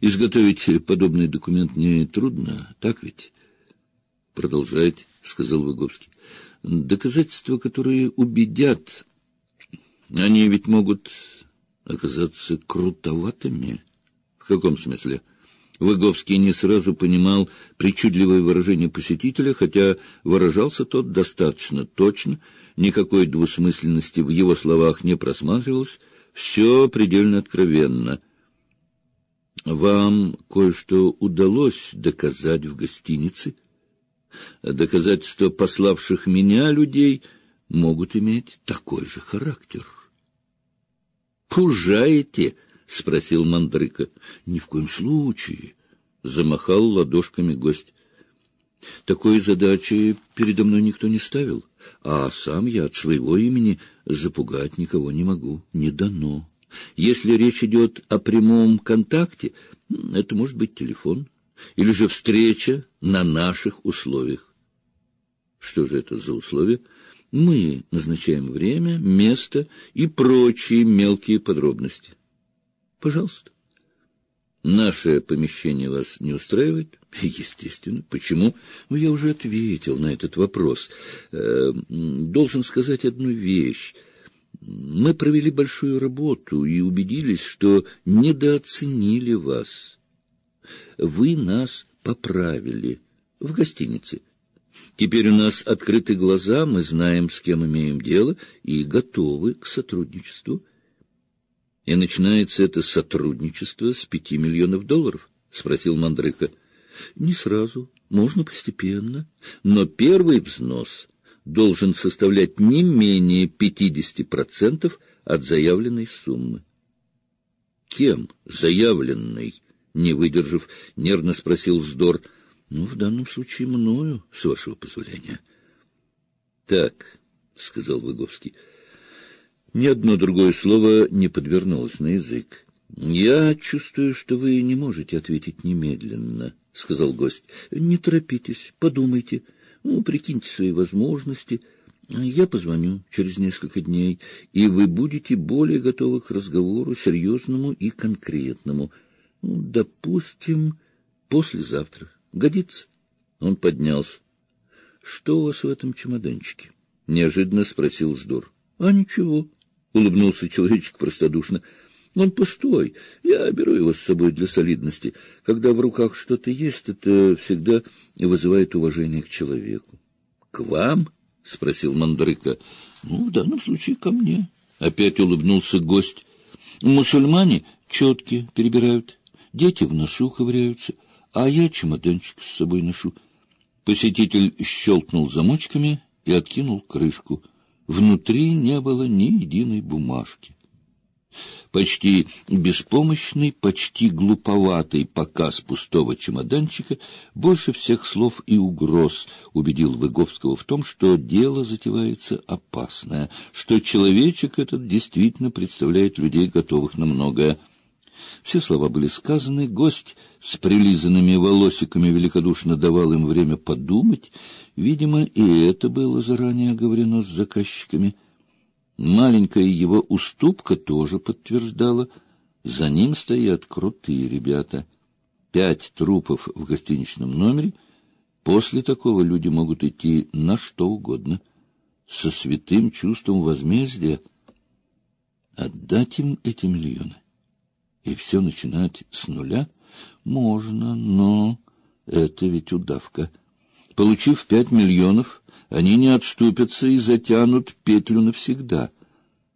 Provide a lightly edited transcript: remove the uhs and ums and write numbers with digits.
Изготовить подобный документ не трудно, так ведь? — Продолжайте, — сказал Выговский. — Доказательства, которые убедят, они ведь могут оказаться крутоватыми. — В каком смысле? Выговский не сразу понимал причудливое выражение посетителя, хотя выражался тот достаточно точно, никакой двусмысленности в его словах не просматривалось, все предельно откровенно. Вам кое-что удалось доказать в гостинице? Доказательства пославших меня людей могут иметь такой же характер. «Пужаете?» — спросил Мандрыка. «Ни в коем случае», — замахал ладошками гость. «Такой задачи передо мной никто не ставил, а сам я от своего имени запугать никого не могу, не дано. Если речь идет о прямом контакте, это может быть телефон, или же встреча на наших условиях». «Что же это за условия?» «Мы назначаем время, место и прочие мелкие подробности». «Пожалуйста». «Наше помещение вас не устраивает?» «Естественно. Почему?» «Я уже ответил на этот вопрос. Должен сказать одну вещь. Мы провели большую работу и убедились, что недооценили вас. Вы нас поправили в гостинице. Теперь у нас открыты глаза, мы знаем, с кем имеем дело, и готовы к сотрудничеству». «И начинается это сотрудничество с $5 миллионов?» — спросил Мандрыка. «Не сразу, можно постепенно, но первый взнос должен составлять не менее 50% от заявленной суммы». «Кем заявленной?» — не выдержав, нервно спросил Вздор. «В данном случае мною, с вашего позволения». «Так», — сказал Выговский, — «ни одно другое слово не подвернулось на язык. Я чувствую, что вы не можете ответить немедленно», — сказал гость. «Не торопитесь, подумайте, прикиньте свои возможности. Я позвоню через несколько дней, и вы будете более готовы к разговору серьезному и конкретному. Допустим, послезавтра. Годится?» Он поднялся. «Что у вас в этом чемоданчике?» — неожиданно спросил Вздор. «Ничего», — улыбнулся человечек простодушно. «Он пустой. Я беру его с собой для солидности. Когда в руках что-то есть, это всегда вызывает уважение к человеку». «К вам?» — спросил Мандрыка. «В данном случае ко мне». Опять улыбнулся гость. «Мусульмане четки перебирают, дети в носу ковыряются, а я чемоданчик с собой ношу». Посетитель щелкнул замочками и откинул крышку. Внутри не было ни единой бумажки. Почти беспомощный, почти глуповатый показ пустого чемоданчика больше всех слов и угроз убедил Выговского в том, что дело затевается опасное, что человечек этот действительно представляет людей, готовых на многое. Все слова были сказаны, гость с прилизанными волосиками великодушно давал им время подумать. Видимо, и это было заранее оговорено с заказчиками. Маленькая его уступка тоже подтверждала. За ним стоят крутые ребята. 5 трупов в гостиничном номере. После такого люди могут идти на что угодно. Со святым чувством возмездия. Отдать им эти миллионы и все начинать с нуля можно, но это ведь удавка. Получив 5 миллионов, они не отступятся и затянут петлю навсегда.